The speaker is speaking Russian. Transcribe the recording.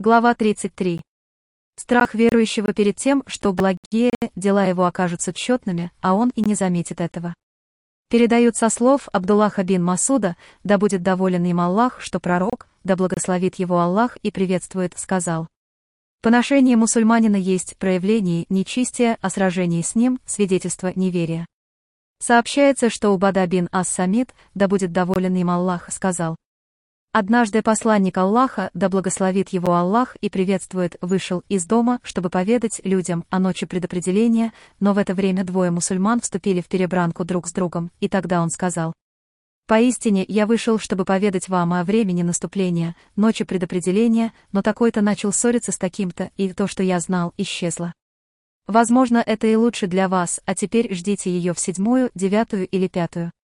Глава 33. Страх верующего перед тем, что благие дела его окажутся тщетными, а он и не заметит этого. Передают со слов Абдуллаха бин Масуда, да будет доволен им Аллах, что пророк, да благословит его Аллах и приветствует, сказал: поношение мусульманина есть проявление нечестия, а сражение с ним — свидетельство неверия. Сообщается, что Убада бин ас-Самит, да будет доволен им Аллах, сказал: однажды посланник Аллаха, да благословит его Аллах и приветствует, вышел из дома, чтобы поведать людям о ночи предопределения, но в это время двое мусульман вступили в перебранку друг с другом, и тогда он сказал: поистине я вышел, чтобы поведать вам о времени наступления, ночи предопределения, но такой-то начал ссориться с таким-то, и то, что я знал, исчезло. Возможно, это и лучше для вас, а теперь ждите ее в 7-ю, 9-ю или 5-ю.